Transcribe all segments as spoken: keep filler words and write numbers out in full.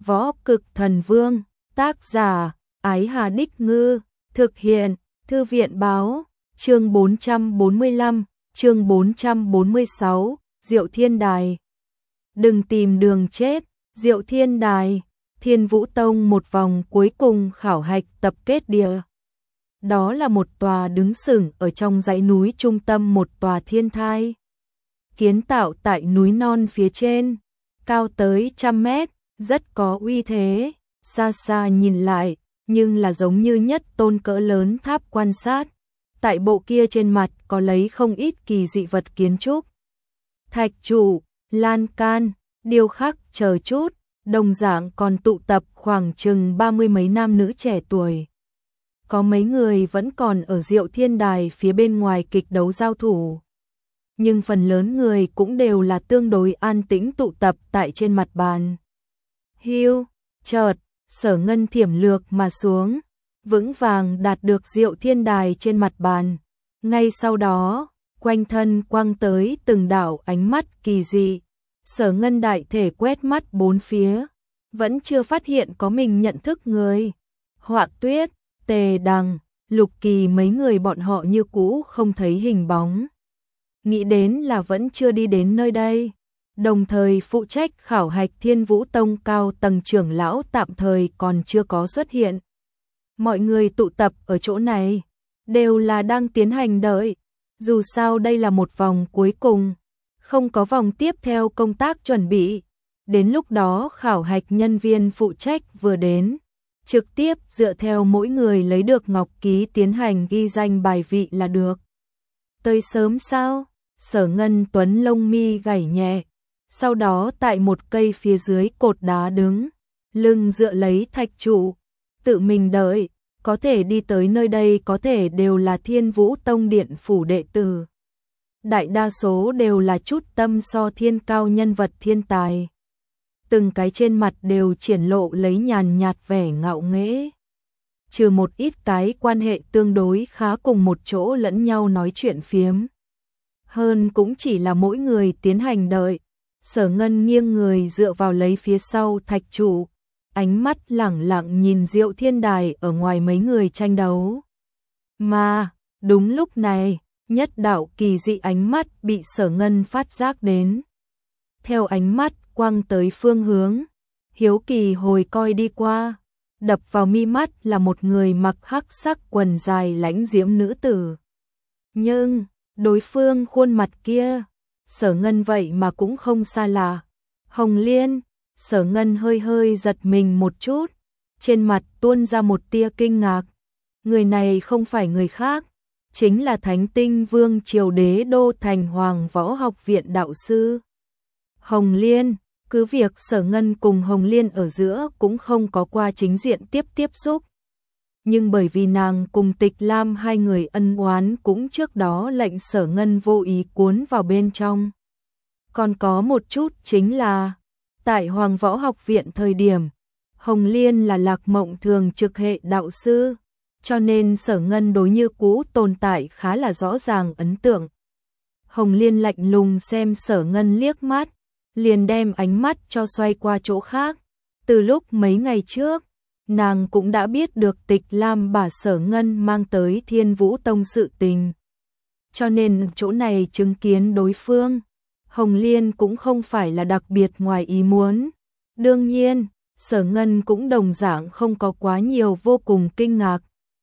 Võ Cực Thần Vương, tác giả, Ái Hà Đích Ngư, thực hiện, Thư viện Báo, chương bốn trăm bốn mươi lăm, chương bốn trăm bốn mươi sáu, Diệu Thiên Đài. Đừng tìm đường chết, Diệu Thiên Đài, Thiên Vũ Tông một vòng cuối cùng khảo hạch tập kết địa. Đó là một tòa đứng sừng ở trong dãy núi trung tâm một tòa thiên thai. Kiến tạo tại núi non phía trên, cao tới trăm mét, rất có uy thế, xa xa nhìn lại, nhưng là giống như nhất tôn cỡ lớn tháp quan sát. Tại bộ kia trên mặt có lấy không ít kỳ dị vật kiến trúc. Thạch trụ, lan can, điêu khắc chờ chút, đồng dạng còn tụ tập khoảng chừng ba mươi mấy nam nữ trẻ tuổi. Có mấy người vẫn còn ở Diệu Thiên Đài phía bên ngoài kịch đấu giao thủ. Nhưng phần lớn người cũng đều là tương đối an tĩnh tụ tập tại trên mặt bàn. Hiu, chợt, Sở Ngân thiểm lược mà xuống, vững vàng đạt được Diệu Thiên Đài trên mặt bàn. Ngay sau đó, quanh thân quang tới từng đạo ánh mắt kỳ dị. Sở Ngân đại thể quét mắt bốn phía, vẫn chưa phát hiện có mình nhận thức người. Họa Tuyết, Tề Đằng, Lục Kỳ mấy người bọn họ như cũ không thấy hình bóng. Nghĩ đến là vẫn chưa đi đến nơi đây. Đồng thời phụ trách khảo hạch Thiên Vũ Tông cao tầng trưởng lão tạm thời còn chưa có xuất hiện. Mọi người tụ tập ở chỗ này đều là đang tiến hành đợi. Dù sao đây là một vòng cuối cùng, không có vòng tiếp theo công tác chuẩn bị. Đến lúc đó khảo hạch nhân viên phụ trách vừa đến, trực tiếp dựa theo mỗi người lấy được ngọc ký tiến hành ghi danh bài vị là được. Tới sớm sao? Sở Ngân Tuấn lông mi gảy nhẹ, sau đó tại một cây phía dưới cột đá đứng, lưng dựa lấy thạch trụ, tự mình đợi. Có thể đi tới nơi đây có thể đều là Thiên Vũ Tông điện phủ đệ tử. Đại đa số đều là chút tâm so thiên cao nhân vật thiên tài. Từng cái trên mặt đều triển lộ lấy nhàn nhạt vẻ ngạo nghễ. Trừ một ít cái quan hệ tương đối khá cùng một chỗ lẫn nhau nói chuyện phiếm. Hơn cũng chỉ là mỗi người tiến hành đợi. Sở Ngân nghiêng người dựa vào lấy phía sau thạch trụ, ánh mắt lẳng lặng nhìn Diệu Thiên Đài ở ngoài mấy người tranh đấu. Mà, đúng lúc này, nhất đạo kỳ dị ánh mắt bị Sở Ngân phát giác đến. Theo ánh mắt quang tới phương hướng, hiếu kỳ hồi coi đi qua, đập vào mi mắt là một người mặc hắc sắc quần dài lãnh diễm nữ tử. Nhưng, đối phương khuôn mặt kia, Sở Ngân vậy mà cũng không xa lạ. Hồng Liên. Sở Ngân hơi hơi giật mình một chút, trên mặt tuôn ra một tia kinh ngạc. Người này không phải người khác, chính là Thánh Tinh Vương Triều Đế Đô Thành Hoàng Võ Học Viện đạo sư Hồng Liên. Cứ việc Sở Ngân cùng Hồng Liên ở giữa cũng không có qua chính diện tiếp tiếp xúc, nhưng bởi vì nàng cùng Tịch Lam hai người ân oán cũng trước đó lệnh Sở Ngân vô ý cuốn vào bên trong. Còn có một chút chính là tại Hoàng Võ Học Viện thời điểm, Hồng Liên là Lạc Mộng Thường trực hệ đạo sư, cho nên Sở Ngân đối như cũ tồn tại khá là rõ ràng ấn tượng. Hồng Liên lạnh lùng xem Sở Ngân liếc mắt, liền đem ánh mắt cho xoay qua chỗ khác. Từ lúc mấy ngày trước, nàng cũng đã biết được Tịch Lam bà Sở Ngân mang tới Thiên Vũ Tông sự tình. Cho nên chỗ này chứng kiến đối phương, Hồng Liên cũng không phải là đặc biệt ngoài ý muốn. Đương nhiên, Sở Ngân cũng đồng dạng không có quá nhiều vô cùng kinh ngạc.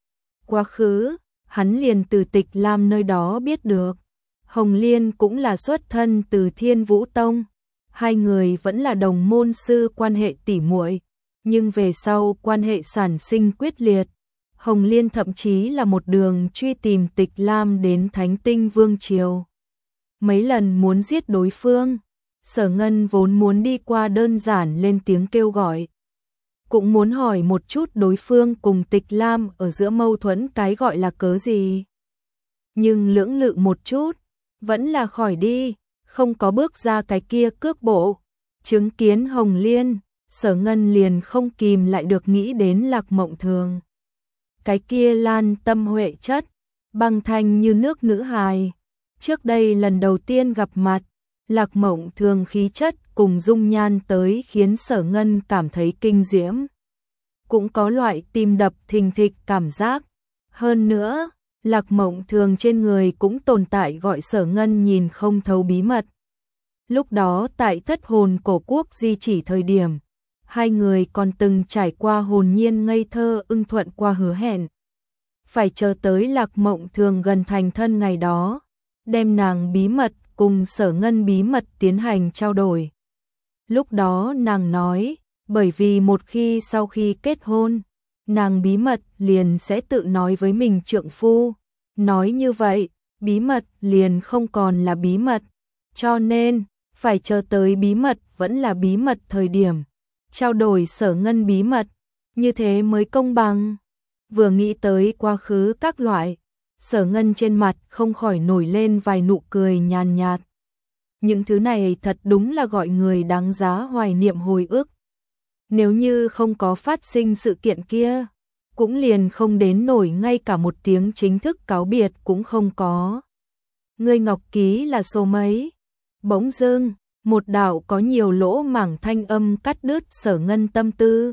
Quá khứ, hắn liền từ Tịch Lam nơi đó biết được. Hồng Liên cũng là xuất thân từ Thiên Vũ Tông. Hai người vẫn là đồng môn sư quan hệ tỉ muội, nhưng về sau quan hệ sản sinh quyết liệt. Hồng Liên thậm chí là một đường truy tìm Tịch Lam đến Thánh Tinh Vương Triều. Mấy lần muốn giết đối phương, Sở Ngân vốn muốn đi qua đơn giản lên tiếng kêu gọi. Cũng muốn hỏi một chút đối phương cùng Tịch Lam ở giữa mâu thuẫn cái gọi là cớ gì. Nhưng lưỡng lự một chút, vẫn là khỏi đi, không có bước ra cái kia cước bộ. Chứng kiến Hồng Liên, Sở Ngân liền không kìm lại được nghĩ đến Lạc Mộng Thường. Cái kia lan tâm huệ chất, băng thanh như nước nữ hài. Trước đây lần đầu tiên gặp mặt, Lạc Mộng Thường khí chất cùng dung nhan tới khiến Sở Ngân cảm thấy kinh diễm. Cũng có loại tim đập thình thịch cảm giác. Hơn nữa, Lạc Mộng Thường trên người cũng tồn tại gọi Sở Ngân nhìn không thấu bí mật. Lúc đó tại Thất Hồn Cổ Quốc di chỉ thời điểm, hai người còn từng trải qua hồn nhiên ngây thơ ưng thuận qua hứa hẹn. Phải chờ tới Lạc Mộng Thường gần thành thân ngày đó, đem nàng bí mật cùng Sở Ngân bí mật tiến hành trao đổi. Lúc đó nàng nói, bởi vì một khi sau khi kết hôn, nàng bí mật liền sẽ tự nói với mình trượng phu. Nói như vậy, bí mật liền không còn là bí mật. Cho nên, phải chờ tới bí mật vẫn là bí mật thời điểm. Trao đổi Sở Ngân bí mật, như thế mới công bằng. Vừa nghĩ tới quá khứ các loại, Sở Ngân trên mặt không khỏi nổi lên vài nụ cười nhàn nhạt. Những thứ này thật đúng là gọi người đáng giá hoài niệm hồi ức. Nếu như không có phát sinh sự kiện kia, cũng liền không đến nổi ngay cả một tiếng chính thức cáo biệt cũng không có. Ngươi Ngọc Ký là số mấy? Bỗng dưng, một đạo có nhiều lỗ mảng thanh âm cắt đứt Sở Ngân tâm tư.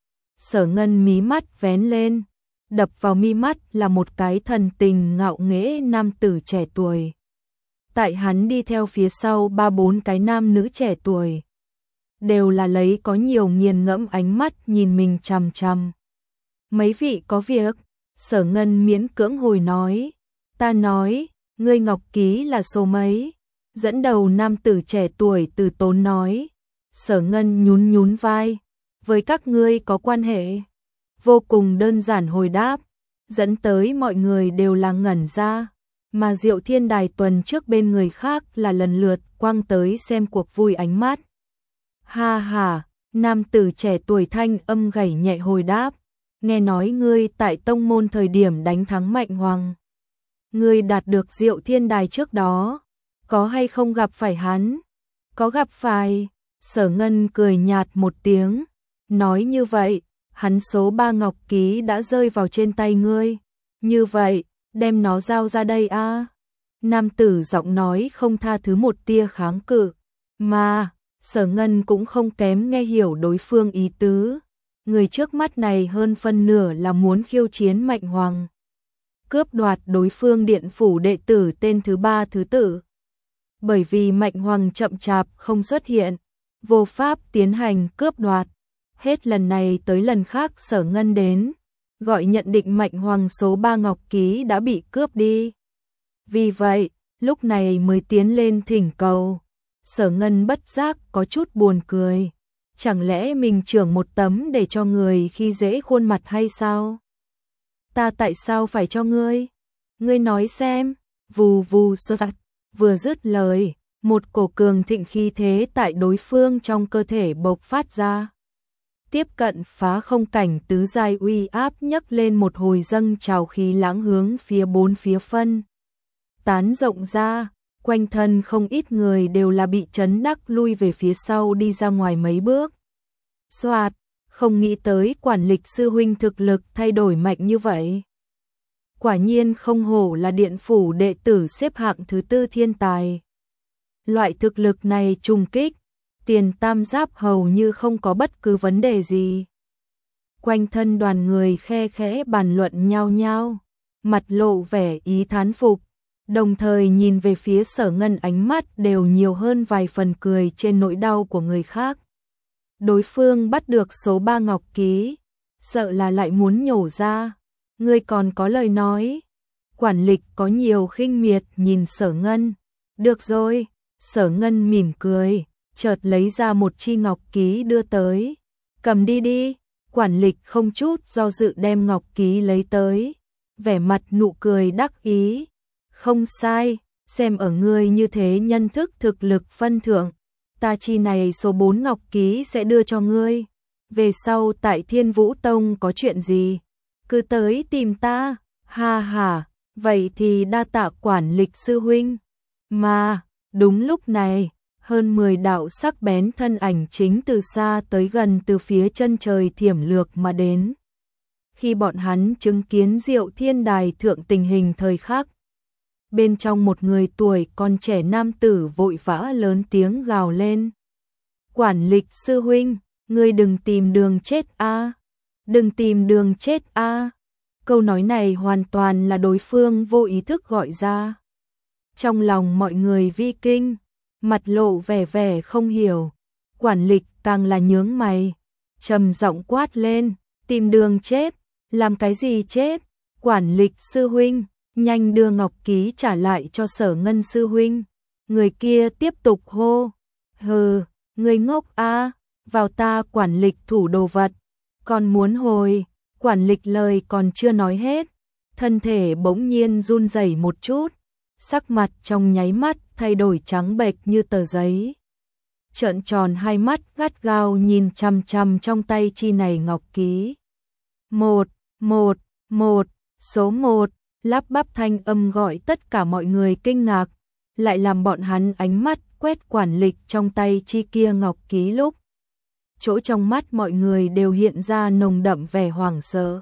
Sở Ngân mí mắt vén lên, đập vào mi mắt là một cái thần tình ngạo nghễ nam tử trẻ tuổi. Tại hắn đi theo phía sau ba bốn cái nam nữ trẻ tuổi, đều là lấy có nhiều nghiền ngẫm ánh mắt nhìn mình chằm chằm. Mấy vị có việc? Sở Ngân miễn cưỡng hồi nói. Ta nói, ngươi Ngọc Ký là số mấy? Dẫn đầu nam tử trẻ tuổi từ tốn nói. Sở Ngân nhún nhún vai. Với các ngươi có quan hệ? Vô cùng đơn giản hồi đáp, dẫn tới mọi người đều là ngẩn ra, mà Diệu Thiên Đài tuần trước bên người khác là lần lượt quăng tới xem cuộc vui ánh mắt. Ha ha, nam tử trẻ tuổi thanh âm gảy nhẹ hồi đáp, nghe nói ngươi tại tông môn thời điểm đánh thắng Mạnh Hoàng. Ngươi đạt được Diệu Thiên Đài trước đó, có hay không gặp phải hắn? Có gặp phải, Sở Ngân cười nhạt một tiếng, nói như vậy, hắn số ba Ngọc Ký đã rơi vào trên tay ngươi. Như vậy, đem nó giao ra đây a. À? Nam tử giọng nói không tha thứ một tia kháng cự, mà Sở Ngân cũng không kém nghe hiểu đối phương ý tứ. Người trước mắt này hơn phân nửa là muốn khiêu chiến Mạnh Hoàng, cướp đoạt đối phương điện phủ đệ tử tên thứ ba thứ tự. Bởi vì Mạnh Hoàng chậm chạp không xuất hiện, vô pháp tiến hành cướp đoạt. Hết lần này tới lần khác Sở Ngân đến, gọi nhận định Mạnh Hoàng số ba Ngọc Ký đã bị cướp đi. Vì vậy, lúc này mới tiến lên thỉnh cầu. Sở Ngân bất giác có chút buồn cười. Chẳng lẽ mình trưởng một tấm để cho người khi dễ khuôn mặt hay sao? Ta tại sao phải cho ngươi? Ngươi nói xem. Vù vù sơ tạch. Vừa dứt lời, một cổ cường thịnh khí thế tại đối phương trong cơ thể bộc phát ra. Tiếp cận phá không cảnh tứ giai uy áp nhấc lên một hồi dâng trào khí lãng hướng phía bốn phía phân tán rộng ra, quanh thân không ít người đều là bị chấn đắc lui về phía sau đi ra ngoài mấy bước. Soạt, không nghĩ tới Quản Lịch sư huynh thực lực thay đổi mạnh như vậy. Quả nhiên không hổ là điện phủ đệ tử xếp hạng thứ tư thiên tài. Loại thực lực này trùng kích, Tiền Tam Giáp hầu như không có bất cứ vấn đề gì. Quanh thân đoàn người khe khẽ bàn luận nhau nhau, mặt lộ vẻ ý thán phục, đồng thời nhìn về phía Sở Ngân ánh mắt đều nhiều hơn vài phần cười trên nỗi đau của người khác. Đối phương bắt được số ba Ngọc Ký, sợ là lại muốn nhổ ra. Ngươi còn có lời nói. Quản Lịch có nhiều khinh miệt nhìn Sở Ngân. Được rồi, Sở Ngân mỉm cười, chợt lấy ra một chi Ngọc Ký đưa tới. Cầm đi đi. Quản Lịch không chút do dự đem Ngọc Ký lấy tới, vẻ mặt nụ cười đắc ý. Không sai, xem ở ngươi như thế nhân thức thực lực phân thượng, ta chi này số bốn Ngọc Ký sẽ đưa cho ngươi. Về sau tại Thiên Vũ Tông có chuyện gì, cứ tới tìm ta. Ha ha, vậy thì đa tạ Quản Lịch sư huynh. Mà, đúng lúc này, hơn mười đạo sắc bén thân ảnh chính từ xa tới gần từ phía chân trời thiểm lược mà đến. Khi bọn hắn chứng kiến Diệu Thiên Đài thượng tình hình thời khắc, bên trong một người tuổi còn trẻ nam tử vội vã lớn tiếng gào lên. Quản Lịch sư huynh, ngươi đừng tìm đường chết a, đừng tìm đường chết a. Câu nói này hoàn toàn là đối phương vô ý thức gọi ra. Trong lòng mọi người vi kinh, mặt lộ vẻ vẻ không hiểu. Quản Lịch càng là nhướng mày, trầm giọng quát lên, tìm đường chết, làm cái gì chết? Quản Lịch sư huynh, nhanh đưa ngọc ký trả lại cho Sở Ngân sư huynh. Người kia tiếp tục hô, hừ, người ngốc a, vào ta Quản Lịch thủ đồ vật, còn muốn hồi. Quản Lịch lời còn chưa nói hết, thân thể bỗng nhiên run rẩy một chút, sắc mặt trong nháy mắt thay đổi trắng bệch như tờ giấy. Trợn tròn hai mắt gắt gao nhìn chằm chằm trong tay chi này ngọc ký. Một, một, một, số một, lắp bắp thanh âm gọi tất cả mọi người kinh ngạc, lại làm bọn hắn ánh mắt quét Quản Lịch trong tay chi kia ngọc ký lúc. Chỗ trong mắt mọi người đều hiện ra nồng đậm vẻ hoảng sợ.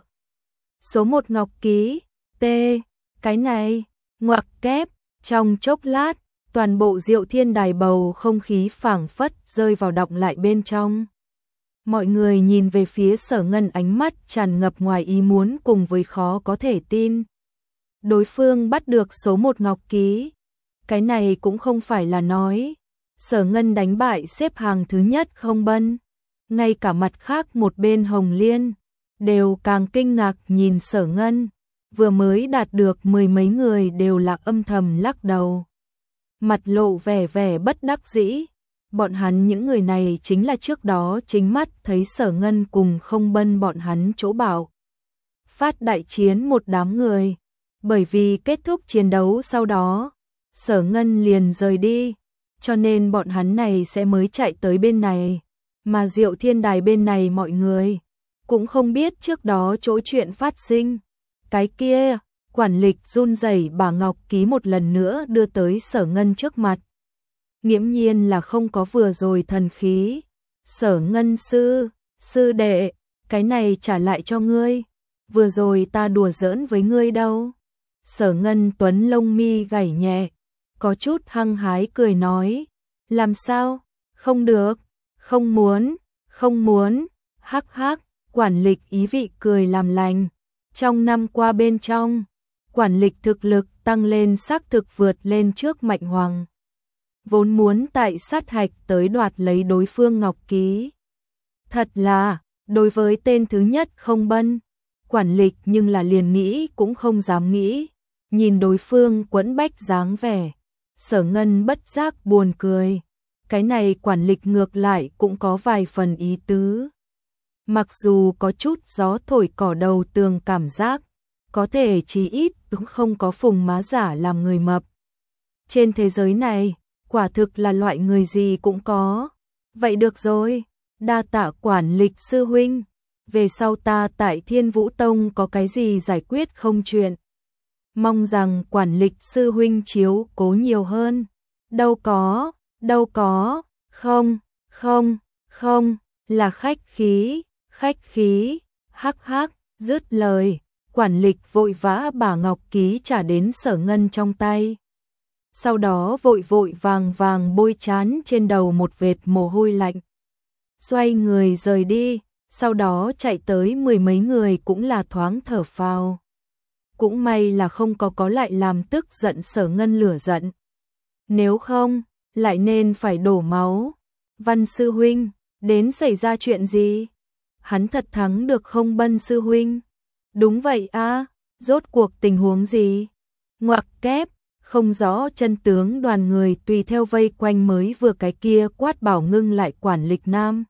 Số một ngọc ký, T, cái này, ngoặc kép, trong chốc lát, toàn bộ Diệu Thiên Đài bầu không khí phảng phất rơi vào đọng lại bên trong. Mọi người nhìn về phía Sở Ngân ánh mắt tràn ngập ngoài ý muốn cùng với khó có thể tin. Đối phương bắt được số một ngọc ký. Cái này cũng không phải là nói Sở Ngân đánh bại xếp hàng thứ nhất không bân. Ngay cả mặt khác một bên Hồng Liên đều càng kinh ngạc nhìn Sở Ngân, vừa mới đạt được mười mấy người đều là âm thầm lắc đầu. Mặt lộ vẻ vẻ bất đắc dĩ, bọn hắn những người này chính là trước đó chính mắt thấy Sở Ngân cùng không bân bọn hắn chỗ bảo. Phát đại chiến một đám người, bởi vì kết thúc chiến đấu sau đó, Sở Ngân liền rời đi, cho nên bọn hắn này sẽ mới chạy tới bên này. Mà Diệu Thiên Đài bên này mọi người cũng không biết trước đó chỗ chuyện phát sinh. Cái kia, Quản Lịch run rẩy bà ngọc ký một lần nữa đưa tới Sở Ngân trước mặt. Nghiễm nhiên là không có vừa rồi thần khí. Sở Ngân sư, sư đệ, cái này trả lại cho ngươi. Vừa rồi ta đùa giỡn với ngươi đâu. Sở Ngân Tuấn lông mi gảy nhẹ, có chút hăng hái cười nói. Làm sao? Không được. Không muốn, không muốn, hắc hắc, Quản Lịch ý vị cười làm lành. Trong năm qua bên trong, Quản Lịch thực lực tăng lên xác thực vượt lên trước Mạnh Hoàng. Vốn muốn tại sát hạch tới đoạt lấy đối phương ngọc ký. Thật là, đối với tên thứ nhất không bân, Quản Lịch nhưng là liền nghĩ cũng không dám nghĩ. Nhìn đối phương quẫn bách dáng vẻ, Sở Ngân bất giác buồn cười. Cái này Quản Lịch ngược lại cũng có vài phần ý tứ. Mặc dù có chút gió thổi cỏ đầu tường cảm giác, có thể chí ít đúng không có phùng má giả làm người mập. Trên thế giới này, quả thực là loại người gì cũng có. Vậy được rồi, đa tạ Quản Lịch sư huynh. Về sau ta tại Thiên Vũ Tông có cái gì giải quyết không chuyện. Mong rằng Quản Lịch sư huynh chiếu cố nhiều hơn. Đâu có. Đâu có, không, không, không, là khách khí, khách khí, hắc hắc, dứt lời, Quản Lịch vội vã bà ngọc ký trả đến Sở Ngân trong tay. Sau đó vội vội vàng vàng bôi trán trên đầu một vệt mồ hôi lạnh. Xoay người rời đi, sau đó chạy tới mười mấy người cũng là thoáng thở phào. Cũng may là không có có lại làm tức giận Sở Ngân lửa giận. Nếu không, lại nên phải đổ máu. Văn sư huynh, đến xảy ra chuyện gì? Hắn thật thắng được không Bân sư huynh? Đúng vậy a, rốt cuộc tình huống gì? Ngoặc kép, không rõ chân tướng đoàn người tùy theo vây quanh mới vừa cái kia quát bảo ngưng lại Quản Lịch nam.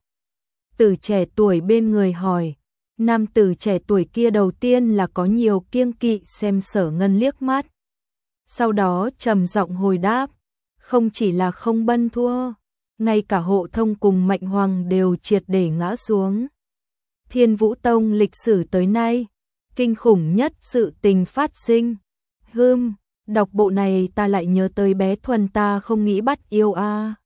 Tử trẻ tuổi bên người hỏi, nam tử trẻ tuổi kia đầu tiên là có nhiều kiêng kỵ xem Sở Ngân liếc mắt. Sau đó trầm giọng hồi đáp, không chỉ là không Bân thua, ngay cả Hộ Thông cùng Mạnh Hoàng đều triệt để ngã xuống. Thiên Vũ Tông lịch sử tới nay, kinh khủng nhất sự tình phát sinh. Hưm, đọc bộ này ta lại nhớ tới bé Thuần ta không nghĩ bắt yêu a.